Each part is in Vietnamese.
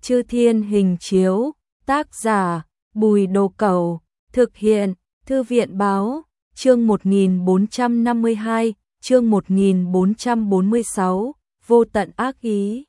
Chư Thiên Hình Chiếu, tác giả Bùi Đồ Cẩu, thực hiện Thư viện Báo, chương 1452, chương 1446, vô tận ác ý.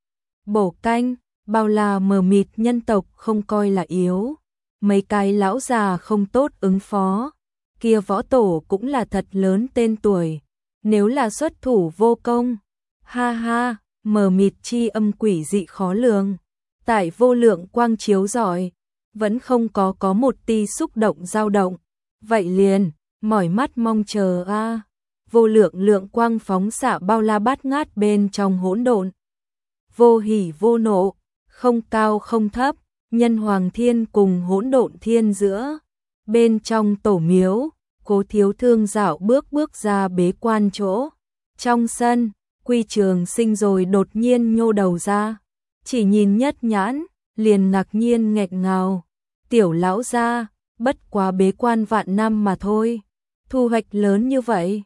Bổ canh, bao là mờ mịt nhân tộc không coi là yếu, mấy cái lão già không tốt ứng phó, kia võ tổ cũng là thật lớn tên tuổi, nếu là xuất thủ vô công, ha ha, mờ mịt chi âm quỷ dị khó lường, tại vô lượng quang chiếu rọi, vẫn không có một ti xúc động dao động, vậy liền, mỏi mắt mong chờ a. Vô lượng lượng quang phóng xạ bao la bát ngát bên trong hỗn độn, vô hỉ vô nộ, không cao không thấp, nhân hoàng thiên cùng hỗn độn thiên giữa, bên trong tổ miếu, Cố Thiếu Thương dạo bước ra bế quan chỗ, trong sân, Quy Trường Sinh rồi đột nhiên nhô đầu ra, chỉ nhìn nhất nhãn, liền ngạc nhiên nghẹt ngào, tiểu lão gia, bất quá bế quan vạn năm mà thôi, thu hoạch lớn như vậy.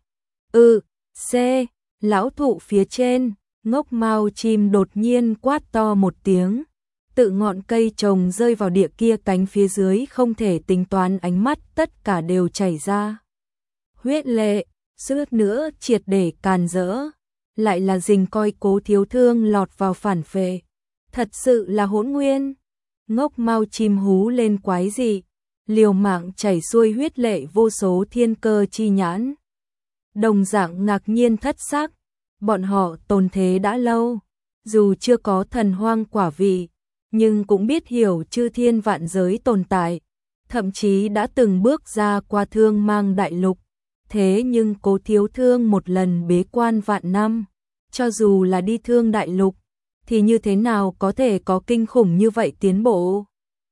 C, lão thụ phía trên, ngốc mao chim đột nhiên quát to một tiếng, tự ngọn cây trồng rơi vào địa kia cánh phía dưới không thể tính toán ánh mắt tất cả đều chảy ra. Huyết lệ, suýt nữa triệt để càn rỡ, lại là dình coi Cố Thiếu Thương lọt vào phản phệ, thật sự là hỗn nguyên. Ngốc mao chim hú lên quái dị, liều mạng chảy xuôi huyết lệ vô số thiên cơ chi nhãn. Đồng dạng ngạc nhiên thất sắc, bọn họ tồn thế đã lâu, dù chưa có thần hoang quả vị, nhưng cũng biết hiểu chư thiên vạn giới tồn tại, thậm chí đã từng bước ra qua Thương Mang đại lục, thế nhưng Cố Thiếu Thương một lần bế quan vạn năm, cho dù là đi Thương đại lục, thì như thế nào có thể có kinh khủng như vậy tiến bộ?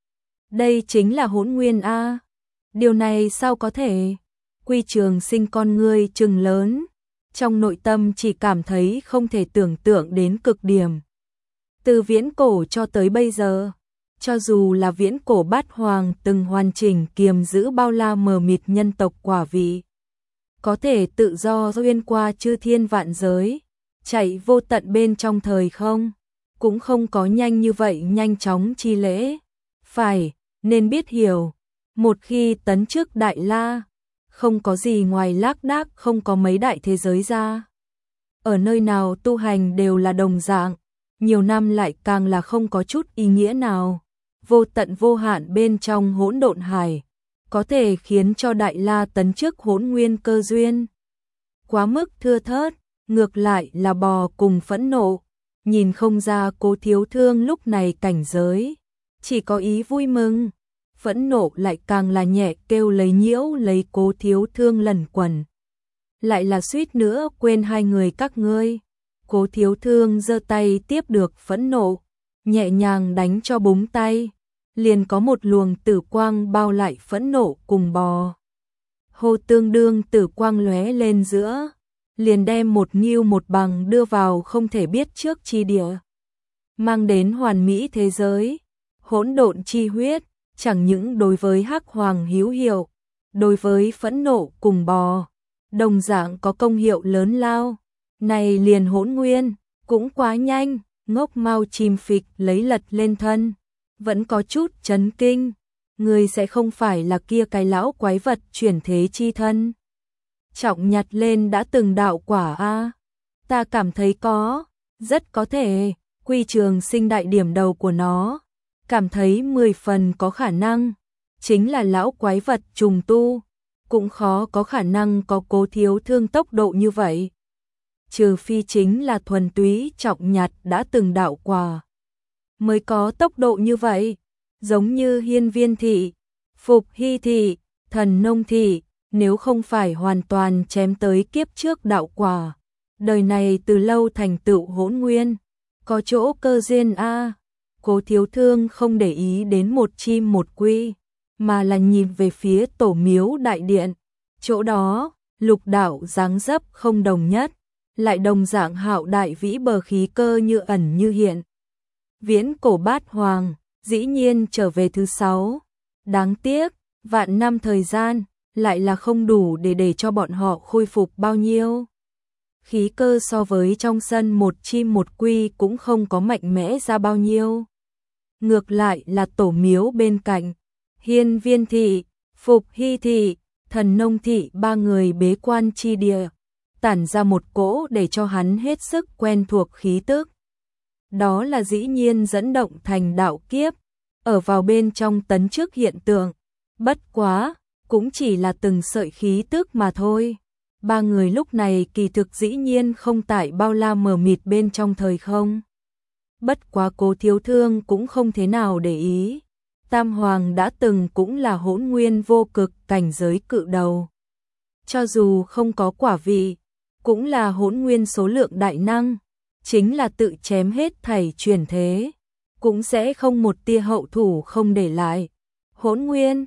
Đây chính là hỗn nguyên a. Điều này sao có thể? Quy Trường Sinh con ngươi trừng lớn, trong nội tâm chỉ cảm thấy không thể tưởng tượng đến cực điểm. Từ viễn cổ cho tới bây giờ, cho dù là viễn cổ bát hoàng từng hoàn chỉnh kiềm giữ bao la mờ mịt nhân tộc quả vị, có thể tự do xuyên qua chư thiên vạn giới, chạy vô tận bên trong thời không, cũng không có nhanh như vậy nhanh chóng chi lễ. Phải, nên biết hiểu, một khi tấn chức Đại La, không có gì ngoài lác đác không có mấy đại thế giới ra. Ở nơi nào tu hành đều là đồng dạng, nhiều năm lại càng là không có chút ý nghĩa nào. Vô tận vô hạn bên trong hỗn độn hải, có thể khiến cho Đại La tấn chức hỗn nguyên cơ duyên. Quá mức thưa thớt, ngược lại là bò cùng phẫn nộ, nhìn không ra Cố Thiếu Thương lúc này cảnh giới, chỉ có ý vui mừng. Phẫn nộ lại càng là nhẹ kêu lấy nhiễu lấy Cố Thiếu Thương lần quần. Lại là suýt nữa quên hai người các ngươi. Cố Thiếu Thương giơ tay tiếp được phẫn nộ, nhẹ nhàng đánh cho búng tay, liền có một luồng tử quang bao lại phẫn nộ cùng bò. Hô tương đương tử quang lóe lên giữa, liền đem một nghiêu một bằng đưa vào không thể biết trước chi địa, mang đến hoàn mỹ thế giới, hỗn độn chi huyết. Chẳng những đối với Hắc Hoàng hữu hiệu, đối với phẫn nộ cùng bò, đồng dạng có công hiệu lớn lao. Này liền hỗn nguyên, cũng quá nhanh, ngốc mau chìm phịch lấy lật lên thân, vẫn có chút chấn kinh. Người sẽ không phải là kia cái lão quái vật chuyển thế chi thân. Trọng nhặt lên đã từng đạo quả a. Ta cảm thấy có, rất có thể, Quy Trường Sinh đại điểm đầu của nó. Cảm thấy 10 phần có khả năng, chính là lão quái vật trùng tu, cũng khó có khả năng có Cố Thiếu Thương tốc độ như vậy. Trừ phi chính là thuần túy trọng nhặt đã từng đạo quả, mới có tốc độ như vậy, giống như Hiên Viên Thị, Phục Hy Thị, Thần Nông Thị, nếu không phải hoàn toàn chém tới kiếp trước đạo quả, đời này từ lâu thành tựu hỗn nguyên, có chỗ cơ duyên a. Cố Thiếu Thương không để ý đến một chim một quy, mà là nhìn về phía tổ miếu đại điện. Chỗ đó, lục đạo dáng dấp không đồng nhất, lại đồng dạng hạo đại vĩ bờ khí cơ như ẩn như hiện. Viễn cổ bát hoàng, dĩ nhiên trở về thứ 6. Đáng tiếc, vạn năm thời gian, lại là không đủ để cho bọn họ khôi phục bao nhiêu. Khí cơ so với trong sân một chim một quy cũng không có mạnh mẽ ra bao nhiêu. ngược lại là tổ miếu bên cạnh, Hiên Viên thị, Phục Hy thị, Thần Nông thị ba người bế quan chi địa, tản ra một cỗ để cho hắn hết sức quen thuộc khí tức. Đó là dĩ nhiên dẫn động thành đạo kiếp, ở vào bên trong tấn trước hiện tượng, bất quá, cũng chỉ là từng sợi khí tức mà thôi. Ba người lúc này kỳ thực dĩ nhiên không tại bao la mờ mịt bên trong thời không. Bất quá Cố Thiếu Thương cũng không thế nào để ý. Tam Hoàng đã từng cũng là hỗn nguyên vô cực cảnh giới cự đầu. Cho dù không có quả vị, cũng là hỗn nguyên số lượng đại năng, chính là tự chém hết thảy chuyển thế, cũng sẽ không một tia hậu thủ không để lại. Hỗn nguyên,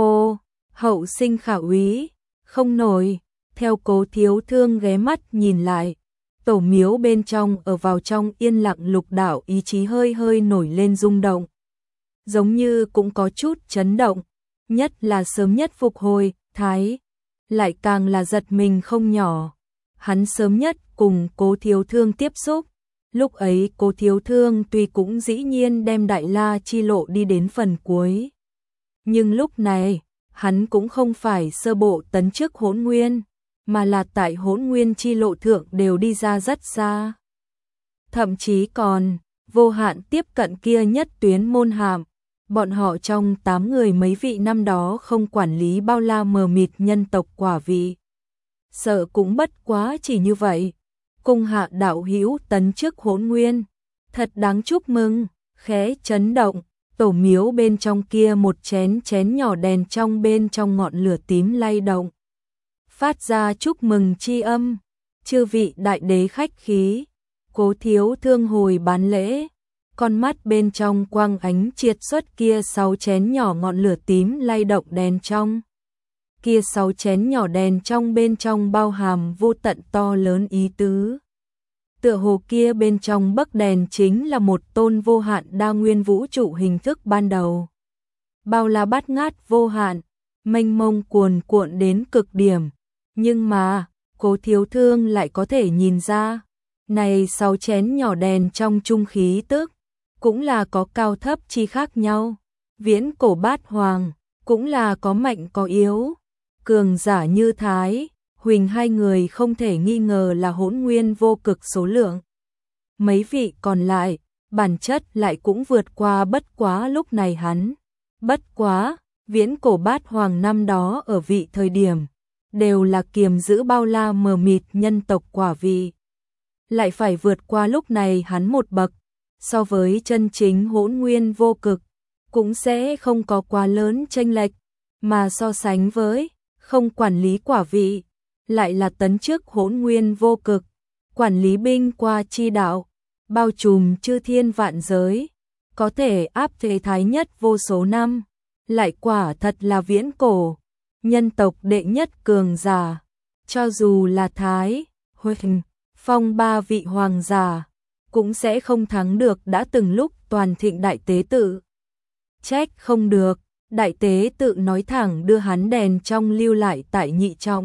hậu sinh khả úy, không nổi, theo Cố Thiếu Thương ghé mắt nhìn lại, tổ miếu bên trong ở vào trong yên lặng lục đạo ý chí hơi hơi nổi lên rung động. Giống như cũng có chút chấn động, nhất là sớm nhất phục hồi, thái, lại càng là giật mình không nhỏ. Hắn sớm nhất cùng Cố Thiếu Thương tiếp xúc, lúc ấy Cố Thiếu Thương tuy cũng dĩ nhiên đem Đại La chi lộ đi đến phần cuối. Nhưng lúc này, hắn cũng không phải sơ bộ tấn chức hỗn nguyên, mà là tại hỗn nguyên chi lộ thượng đều đi ra rất xa. Thậm chí còn, vô hạn tiếp cận kia nhất tuyến môn hàm, bọn họ trong 8 người mấy vị năm đó không quản lý bao la mờ mịt nhân tộc quả vị. Sợ cũng bất quá chỉ như vậy. Cung hạ đạo hữu tấn chức hỗn nguyên, thật đáng chúc mừng, khẽ chấn động, tổ miếu bên trong kia một chén nhỏ đèn trong bên trong ngọn lửa tím lay động. Phát ra chúc mừng chi âm, chư vị đại đế khách khí, Cố Thiếu Thương hồi bán lễ, con mắt bên trong quang ánh triệt xuất kia 6 chén nhỏ ngọn lửa tím lay động đèn trong. Kia 6 chén nhỏ đèn trong bên trong bao hàm vô tận to lớn ý tứ. Tựa hồ kia bên trong bấc đèn chính là một tôn vô hạn đa nguyên vũ trụ hình thức ban đầu. Bao la bát ngát vô hạn, mênh mông cuồn cuộn đến cực điểm. Nhưng mà, Cố Thiếu Thương lại có thể nhìn ra, này 6 chén nhỏ đèn trong trung khí tức, cũng là có cao thấp chi khác nhau. Viễn cổ bát hoàng, cũng là có mạnh có yếu. Cường giả như Thái, Huỳnh hai người không thể nghi ngờ là hỗn nguyên vô cực số lượng. Mấy vị còn lại, bản chất lại cũng vượt qua bất quá lúc này hắn. Bất quá, viễn cổ bát hoàng năm đó ở vị thời điểm, đều là kiềm giữ bao la mờ mịt nhân tộc quả vị. Lại phải vượt qua lúc này hắn một bậc, so với chân chính hỗn nguyên vô cực, cũng sẽ không có quá lớn chênh lệch, mà so sánh với không quản lý quả vị, lại là tấn chức hỗn nguyên vô cực, quản lý binh qua chi đạo, bao trùm chư thiên vạn giới, có thể áp thế thái nhất vô số năm, lại quả thật là viễn cổ, nhân tộc đệ nhất cường giả, cho dù là Thái, Huỳnh, Phong ba vị hoàng giả, cũng sẽ không thắng được đã từng lúc toàn thịnh đại tế tự. Trách không được, đại tế tự nói thẳng đưa hắn đèn trong lưu lại tại nhị trọng.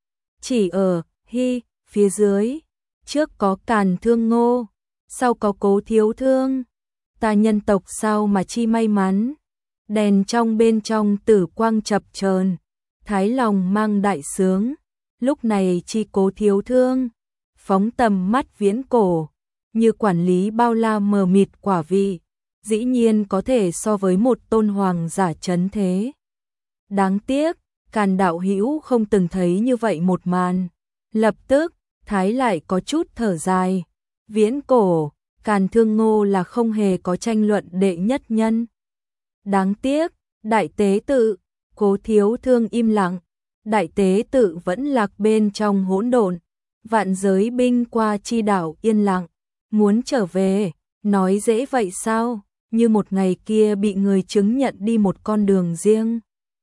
Chỉ ở, phía dưới, trước có Càn Thương Ngô, sau có Cố Thiếu Thương. Ta nhân tộc sao mà chi may mắn, đèn trong bên trong tử quang chập chờn, thái lòng mang đại sướng, lúc này chi Cố Thiếu Thương, phóng tầm mắt viễn cổ, như quản lý bao la mờ mịt quả vị, dĩ nhiên có thể so với một tôn hoàng giả chấn thế. Đáng tiếc, Càn đạo hữu không từng thấy như vậy một màn. Lập tức, Thái lại có chút thở dài. Viễn cổ, Càn Thương Ngô là không hề có tranh luận đệ nhất nhân. Đáng tiếc, đại tế tự, Cố Thiếu Thương im lặng. Đại tế tự vẫn lạc bên trong hỗn độn, vạn giới binh qua chi đảo yên lặng. Muốn trở về, nói dễ vậy sao, như một ngày kia bị người chứng nhận đi một con đường riêng.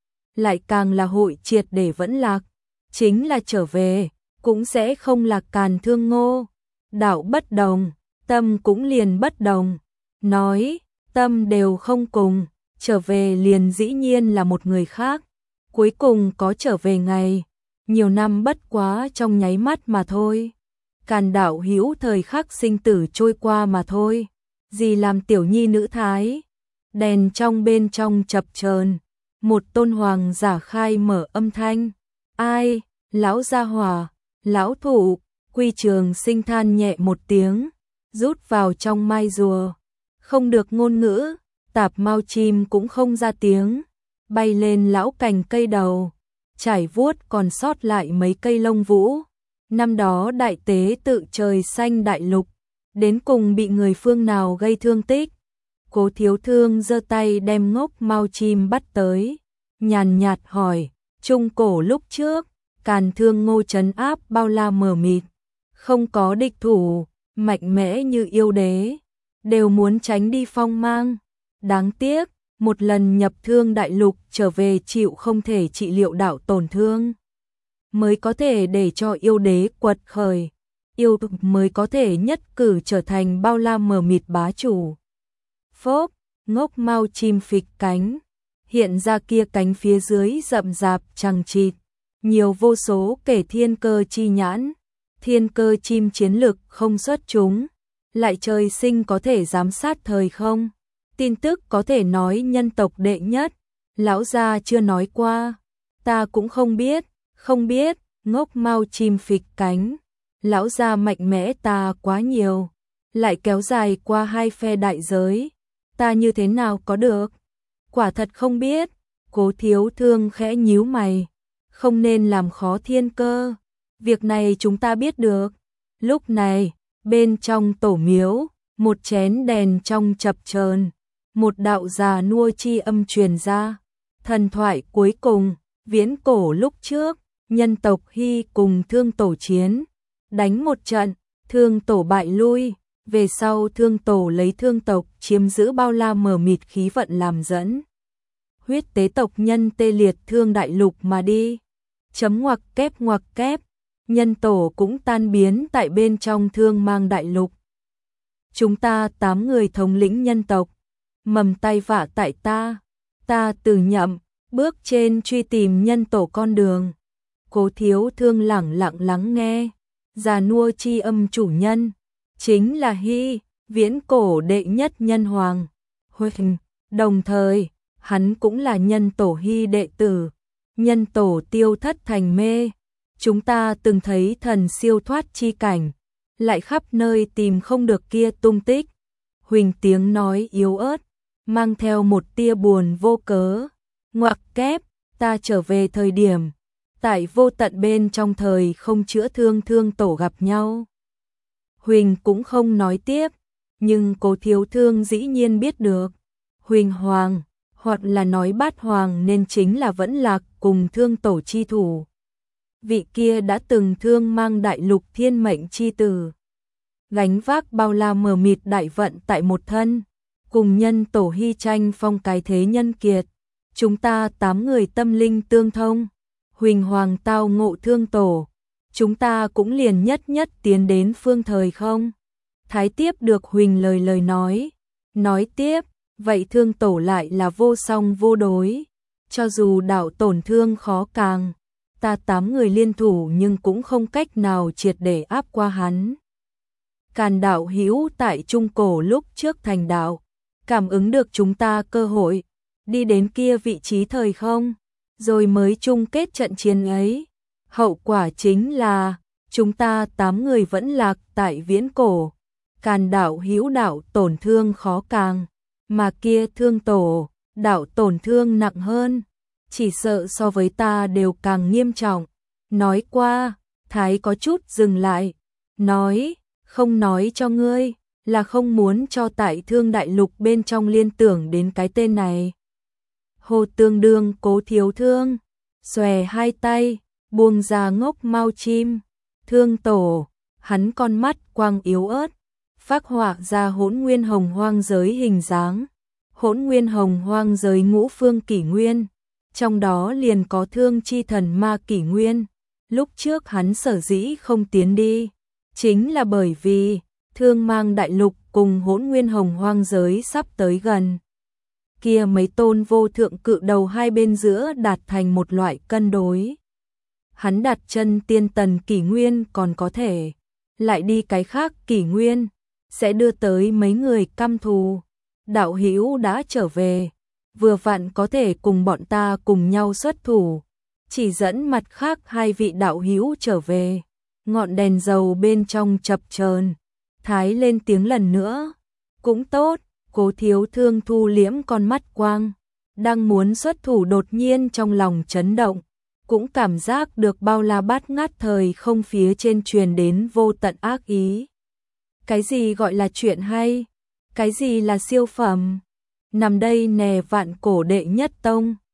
Lại càng là hội triệt để vẫn lạc, chính là trở về, cũng sẽ không là Càn Thương Ngô. Đạo bất đồng, tâm cũng liền bất đồng. Nói, tâm đều không cùng, trở về liền dĩ nhiên là một người khác. Cuối cùng có trở về ngày, nhiều năm bất quá trong nháy mắt mà thôi. Càn đạo hữu thời khắc sinh tử trôi qua mà thôi. Gì làm tiểu nhi nữ Thái, đèn trong bên trong chập chờn, một tôn hoàng giả khai mở âm thanh. Ai, lão gia hỏa, lão thụ, Quy Trường Sinh than nhẹ một tiếng, rút vào trong mai rùa. Không được ngôn ngữ, Tạp Mao chim cũng không ra tiếng, bay lên lão cành cây đầu, trải vuốt còn sót lại mấy cây lông vũ. Năm đó đại tế tự trời xanh đại lục, đến cùng bị người phương nào gây thương tích. Cố Thiếu Thương giơ tay đem Ngốc Mao chim bắt tới, nhàn nhạt hỏi, trung cổ lúc trước, Càn Thương Ngô trấn áp bao la mờ mịt, không có địch thủ, mạnh mẽ như yêu đế, đều muốn tránh đi phong mang. Đáng tiếc, một lần nhập Thương đại lục trở về chịu không thể trị liệu đạo tổn thương, mới có thể để cho yêu đế quật khởi, yêu mới có thể nhất cử trở thành bao la mờ mịt bá chủ. Phốp, Ngốc Mao chim phịch cánh, hiện ra kia cánh phía dưới rậm rạp chằng chịt, nhiều vô số kể thiên cơ chi nhãn. Thiên cơ chim chiến lực không xuất chúng, lại trời sinh có thể giám sát thời không. Tin tức có thể nói nhân tộc đệ nhất, lão gia chưa nói qua, ta cũng không biết, Ngốc Mao chim phịch cánh, lão gia mạnh mẽ ta quá nhiều, lại kéo dài qua hai phe đại giới, ta như thế nào có được, quả thật không biết. Cố Thiếu Thương khẽ nhíu mày, không nên làm khó thiên cơ, việc này chúng ta biết được. Lúc này, bên trong tổ miếu, một chén đèn trong chập chờn, một đạo già nua chi âm truyền ra. Thần thoại cuối cùng, viễn cổ lúc trước, nhân tộc Hy cùng Thương Tổ chiến, đánh một trận, Thương Tổ bại lui, về sau Thương Tổ lấy Thương tộc chiếm giữ bao la mờ mịt khí vận làm dẫn. Huyết tế tộc nhân tê liệt Thương đại lục mà đi. Ngoặc kép, nhân tổ cũng tan biến tại bên trong Thương Mang đại lục. Chúng ta 8 người thống lĩnh nhân tộc, mầm tay vạ tại ta từ nhậm, bước trên truy tìm nhân tổ con đường. Cố Thiếu Thương lẳng lặng lắng nghe, già nua chi âm chủ nhân, chính là Hy, viễn cổ đệ nhất nhân hoàng. Đồng thời, hắn cũng là nhân tổ Hy đệ tử, nhân tổ tiêu thất thành mê. Chúng ta từng thấy thần siêu thoát chi cảnh, lại khắp nơi tìm không được kia tung tích. Huỳnh tiếng nói yếu ớt, mang theo một tia buồn vô cớ. Ngoặc kép, ta trở về thời điểm, tại vô tận bên trong thời không chữa thương Thương Tổ gặp nhau. Huỳnh cũng không nói tiếp, nhưng Cố Thiếu Thương dĩ nhiên biết được. Huỳnh Hoàng, hoặc là nói Bát Hoàng nên chính là Vẫn Lạc cùng Thương Tổ chi thủ. Vị kia đã từng Thương Mang đại lục thiên mệnh chi tử, gánh vác bao la mờ mịt đại vận tại một thân, cùng nhân tổ Hy tranh phong cái thế nhân kiệt. Chúng ta 8 người tâm linh tương thông, Huỳnh Hoàng tao ngộ Thương Tổ, chúng ta cũng liền nhất tiến đến phương thời không. Thái tiếp được Huỳnh lời nói tiếp, vậy Thương Tổ lại là vô song vô đối, cho dù đạo tổn thương khó càng, ta 8 người liên thủ nhưng cũng không cách nào triệt để áp qua hắn. Càn đạo hữu tại trung cổ lúc trước thành đạo, cảm ứng được chúng ta cơ hội, đi đến kia vị trí thời không, rồi mới chung kết trận chiến ấy. Hậu quả chính là, chúng ta 8 người vẫn lạc tại viễn cổ. Càn đạo hữu đạo tổn thương khó càng, mà kia Thương Tổ, đạo tổn thương nặng hơn, chỉ sợ so với ta đều càng nghiêm trọng. Nói qua, Thái có chút dừng lại, nói, không nói cho ngươi, là không muốn cho tại Thương đại lục bên trong liên tưởng đến cái tên này. Hồ tương đương Cố Thiếu Thương, xòe hai tay, buông ra Ngốc Mao chim. Thương Tổ, hắn con mắt quang yếu ớt, phác họa ra Hỗn Nguyên Hồng Hoang giới hình dáng. Hỗn Nguyên Hồng Hoang giới ngũ phương kỷ nguyên, trong đó liền có Thương chi thần ma kỷ nguyên. Lúc trước hắn sở dĩ không tiến đi, chính là bởi vì Thương Mang đại lục cùng Hỗn Nguyên Hồng Hoang giới sắp tới gần. Kia mấy tôn vô thượng cự đầu hai bên giữa đạt thành một loại cân đối. Hắn đặt chân tiên tần kỷ nguyên còn có thể, lại đi cái khác kỷ nguyên, sẽ đưa tới mấy người căm thù. đạo hữu đã trở về, vừa vặn có thể cùng bọn ta cùng nhau xuất thủ, chỉ dẫn mặt khác hai vị đạo hữu trở về. Ngọn đèn dầu bên trong chập chờn, Thái lên tiếng lần nữa, cũng tốt. Cố Thiếu Thương thu liễm con mắt quang, đang muốn xuất thủ đột nhiên trong lòng chấn động, cũng cảm giác được bao la bát ngát thời không phía trên truyền đến vô tận ác ý. Cái gì gọi là chuyện hay? Cái gì là siêu phẩm? Nằm đây nè, vạn cổ đệ nhất tông.